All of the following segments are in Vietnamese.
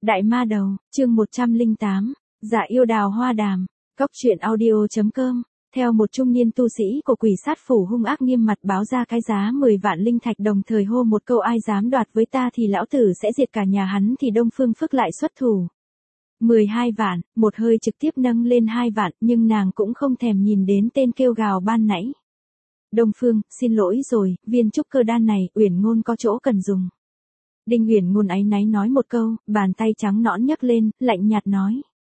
Đại ma đầu, chương 108, Dạ yêu đào hoa đàm, Cóc truyện audio.com. Theo một trung niên tu sĩ của quỷ sát phủ hung ác nghiêm mặt báo ra cái giá 10 vạn linh thạch, đồng thời hô một câu ai dám đoạt với ta thì lão tử sẽ diệt cả nhà hắn, thì Đông Phương Phức lại xuất thủ. 12 vạn, một hơi trực tiếp nâng lên 2 vạn, nhưng nàng cũng không thèm nhìn đến tên kêu gào ban nãy. Đông Phương, xin lỗi rồi, viên trúc cơ đan này, Uyển Ngôn có chỗ cần dùng. Đinh Uyển Ngôn áy náy nói một câu, bàn tay trắng nõn nhấc lên, lạnh nhạt nói.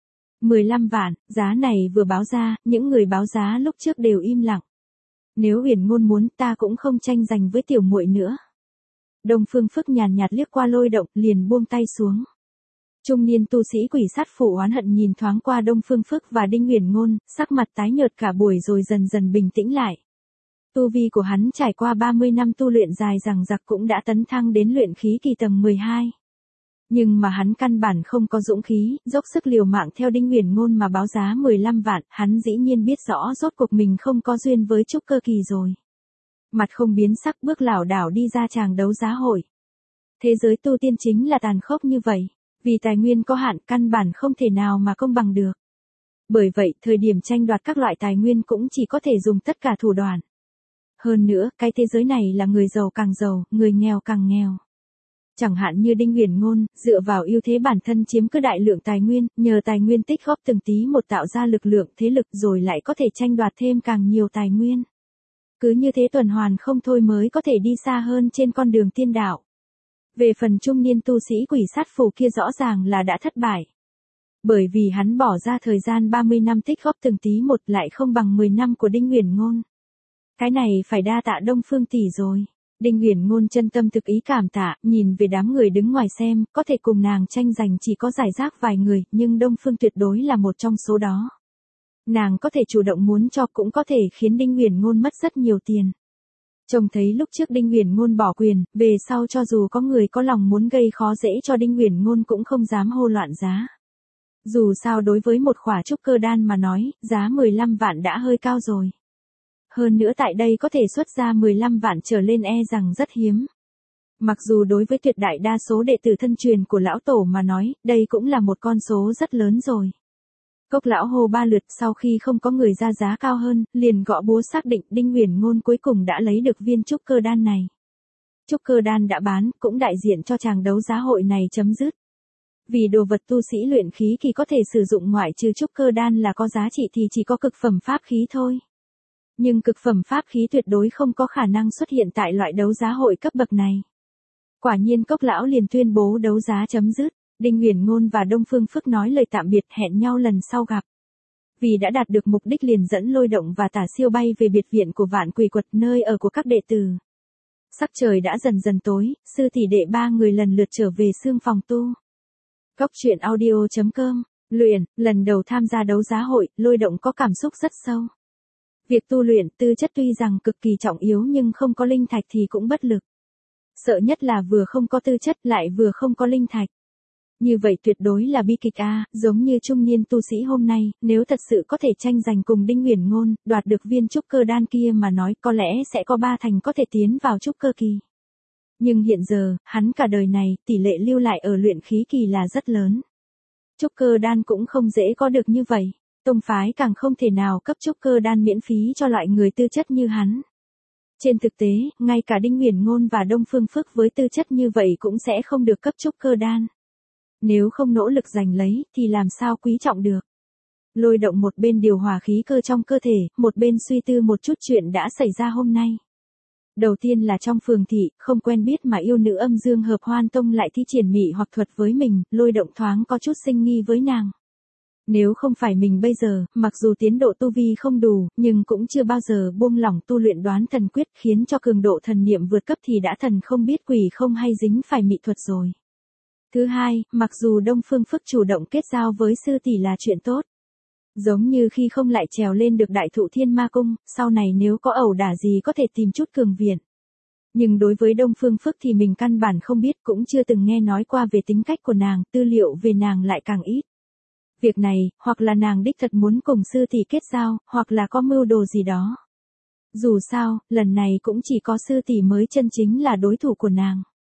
15 vạn, giá này vừa báo ra, những người báo giá lúc trước đều im lặng. Nếu Uyển Ngôn muốn, ta cũng không tranh giành với tiểu muội nữa. Đông Phương Phức nhàn nhạt liếc qua Lôi Động, liền buông tay xuống. Trung niên tu sĩ quỷ sát phủ oán hận nhìn thoáng qua Đông Phương Phức và Đinh Uyển Ngôn, sắc mặt tái nhợt cả buổi rồi dần dần bình tĩnh lại. Tu vi của hắn trải qua 30 năm tu luyện dài dằng dặc cũng đã tấn thăng đến luyện khí kỳ tầng 12. Nhưng mà hắn căn bản không có dũng khí, dốc sức liều mạng theo Đinh Uyển Ngôn mà báo giá 15 vạn, hắn dĩ nhiên biết rõ rốt cuộc mình không có duyên với trúc cơ kỳ rồi. Mặt không biến sắc bước lảo đảo đi ra tràng đấu giá hội. Thế giới tu tiên chính là tàn khốc như vậy, vì tài nguyên có hạn căn bản không thể nào mà công bằng được. Bởi vậy, thời điểm tranh đoạt các loại tài nguyên cũng chỉ có thể dùng tất cả thủ đoạn. Hơn nữa, cái thế giới này là người giàu càng giàu, người nghèo càng nghèo. Chẳng hạn như Đinh Uyển Ngôn, dựa vào ưu thế bản thân chiếm cứ đại lượng tài nguyên, nhờ tài nguyên tích góp từng tí một tạo ra lực lượng thế lực rồi lại có thể tranh đoạt thêm càng nhiều tài nguyên. Cứ như thế tuần hoàn không thôi mới có thể đi xa hơn trên con đường tiên đạo. Về phần trung niên tu sĩ quỷ sát phủ kia rõ ràng là đã thất bại. Bởi vì hắn bỏ ra thời gian 30 năm tích góp từng tí một lại không bằng 10 năm của Đinh Uyển Ngôn. Cái này phải đa tạ Đông Phương tỷ rồi. Đinh Uyển Ngôn chân tâm thực ý cảm tạ, nhìn về đám người đứng ngoài xem, có thể cùng nàng tranh giành chỉ có rải rác vài người, nhưng Đông Phương tuyệt đối là một trong số đó. Nàng có thể chủ động muốn cho cũng có thể khiến Đinh Uyển Ngôn mất rất nhiều tiền. Trông thấy lúc trước Đinh Uyển Ngôn bỏ quyền, về sau cho dù có người có lòng muốn gây khó dễ cho Đinh Uyển Ngôn cũng không dám hô loạn giá. Dù sao đối với một khỏa trúc cơ đan mà nói, giá 15 vạn đã hơi cao rồi. Hơn nữa tại đây có thể xuất ra 15 vạn trở lên e rằng rất hiếm. Mặc dù đối với tuyệt đại đa số đệ tử thân truyền của lão tổ mà nói, đây cũng là một con số rất lớn rồi. Cốc lão hô 3 lượt sau khi không có người ra giá cao hơn, liền gõ búa xác định Đinh Uyển Ngôn cuối cùng đã lấy được viên trúc cơ đan này. Trúc cơ đan đã bán, cũng đại diện cho tràng đấu giá hội này chấm dứt. Vì đồ vật tu sĩ luyện khí kỳ có thể sử dụng ngoại trừ trúc cơ đan là có giá trị thì chỉ có cực phẩm pháp khí thôi. Nhưng cực phẩm pháp khí tuyệt đối không có khả năng xuất hiện tại loại đấu giá hội cấp bậc này. Quả nhiên Cốc lão liền tuyên bố đấu giá chấm dứt, Đinh Uyển Ngôn và Đông Phương Phức nói lời tạm biệt hẹn nhau lần sau gặp. Vì đã đạt được mục đích liền dẫn Lôi Động và Tả Siêu bay về biệt viện của Vạn Quỷ Quật, nơi ở của các đệ tử. Sắc trời đã dần dần tối, sư tỷ đệ ba người lần lượt trở về xương phòng tu. Cóc truyện audio.com, luyện, lần đầu tham gia đấu giá hội, Lôi Động có cảm xúc rất sâu. Việc tu luyện tư chất tuy rằng cực kỳ trọng yếu nhưng không có linh thạch thì cũng bất lực. Sợ nhất là vừa không có tư chất lại vừa không có linh thạch. Như vậy tuyệt đối là bi kịch a, giống như trung niên tu sĩ hôm nay, nếu thật sự có thể tranh giành cùng Đinh Uyển Ngôn, đoạt được viên trúc cơ đan kia mà nói có lẽ sẽ có 3 thành có thể tiến vào trúc cơ kỳ. Nhưng hiện giờ, hắn cả đời này, tỷ lệ lưu lại ở luyện khí kỳ là rất lớn. Trúc cơ đan cũng không dễ có được như vậy. Tông phái càng không thể nào cấp trúc cơ đan miễn phí cho loại người tư chất như hắn. Trên thực tế, ngay cả Đinh Uyển Ngôn và Đông Phương Phức với tư chất như vậy cũng sẽ không được cấp trúc cơ đan. Nếu không nỗ lực giành lấy, thì làm sao quý trọng được. Lôi Động một bên điều hòa khí cơ trong cơ thể, một bên suy tư một chút chuyện đã xảy ra hôm nay. Đầu tiên là trong phường thị, không quen biết mà yêu nữ âm dương hợp hoan tông lại thi triển mị hoặc thuật với mình, Lôi Động thoáng có chút sinh nghi với nàng. Nếu không phải mình bây giờ, mặc dù tiến độ tu vi không đủ, nhưng cũng chưa bao giờ buông lỏng tu luyện đoán thần quyết khiến cho cường độ thần niệm vượt cấp thì đã thần không biết quỷ không hay dính phải mị thuật rồi. Thứ hai, mặc dù Đông Phương Phức chủ động kết giao với sư tỷ là chuyện tốt. Giống như khi không lại trèo lên được đại thụ thiên ma cung, sau này nếu có ẩu đả gì có thể tìm chút cường viện. Nhưng đối với Đông Phương Phức thì mình căn bản không biết cũng chưa từng nghe nói qua về tính cách của nàng, tư liệu về nàng lại càng ít. Việc này, hoặc là nàng đích thật muốn cùng sư tỷ kết giao, hoặc là có mưu đồ gì đó. Dù sao, lần này cũng chỉ có sư tỷ mới chân chính là đối thủ của nàng.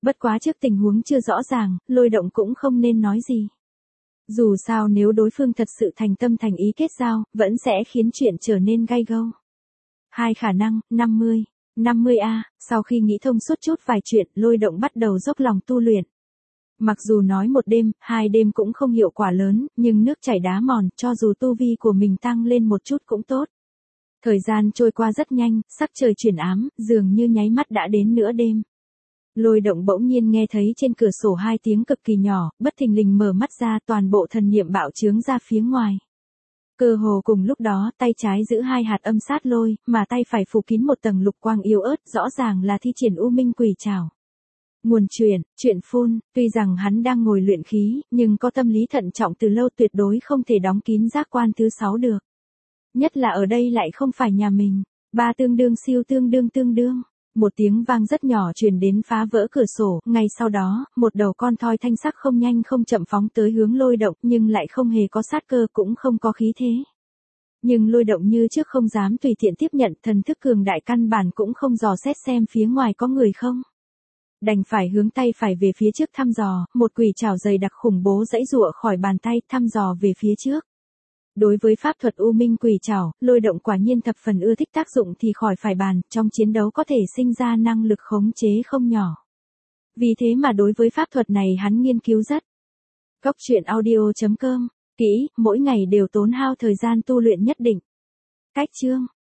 Bất quá trước tình huống chưa rõ ràng, Lôi Động cũng không nên nói gì. Dù sao nếu đối phương thật sự thành tâm thành ý kết giao, vẫn sẽ khiến chuyện trở nên gay gâu. Hai khả năng, 50. 50A, sau khi nghĩ thông suốt chút vài chuyện, Lôi Động bắt đầu dốc lòng tu luyện. Mặc dù nói một đêm, hai đêm cũng không hiệu quả lớn, nhưng nước chảy đá mòn, cho dù tu vi của mình tăng lên một chút cũng tốt. Thời gian trôi qua rất nhanh, sắc trời chuyển ám, dường như nháy mắt đã đến nửa đêm. Lôi Động bỗng nhiên nghe thấy trên cửa sổ hai tiếng cực kỳ nhỏ, bất thình lình mở mắt ra, toàn bộ thần niệm bạo chướng ra phía ngoài. Cơ hồ cùng lúc đó, tay trái giữ hai hạt âm sát lôi, mà tay phải phủ kín một tầng lục quang yếu ớt, rõ ràng là thi triển U Minh Quỷ Trảo. Nguồn chuyện phun, tuy rằng hắn đang ngồi luyện khí, nhưng có tâm lý thận trọng từ lâu, tuyệt đối không thể đóng kín giác quan thứ 6 được. Nhất là ở đây lại không phải nhà mình. Ba tương đương siêu tương đương. Một tiếng vang rất nhỏ truyền đến phá vỡ cửa sổ, ngay sau đó, một đầu con thoi thanh sắc không nhanh không chậm phóng tới hướng Lôi Động, nhưng lại không hề có sát cơ cũng không có khí thế. Nhưng Lôi Động như trước không dám tùy tiện tiếp nhận, thần thức cường đại căn bản cũng không dò xét xem phía ngoài có người không. Đành phải hướng tay phải về phía trước thăm dò, một quỷ trảo dày đặc khủng bố giãy giụa khỏi bàn tay, thăm dò về phía trước. Đối với pháp thuật U Minh Quỷ Trảo, Lôi Động quả nhiên thập phần ưa thích, tác dụng thì khỏi phải bàn, trong chiến đấu có thể sinh ra năng lực khống chế không nhỏ. Vì thế mà đối với pháp thuật này hắn nghiên cứu rất. Cốc truyện audio.com, kỹ, mỗi ngày đều tốn hao thời gian tu luyện nhất định. Cách chương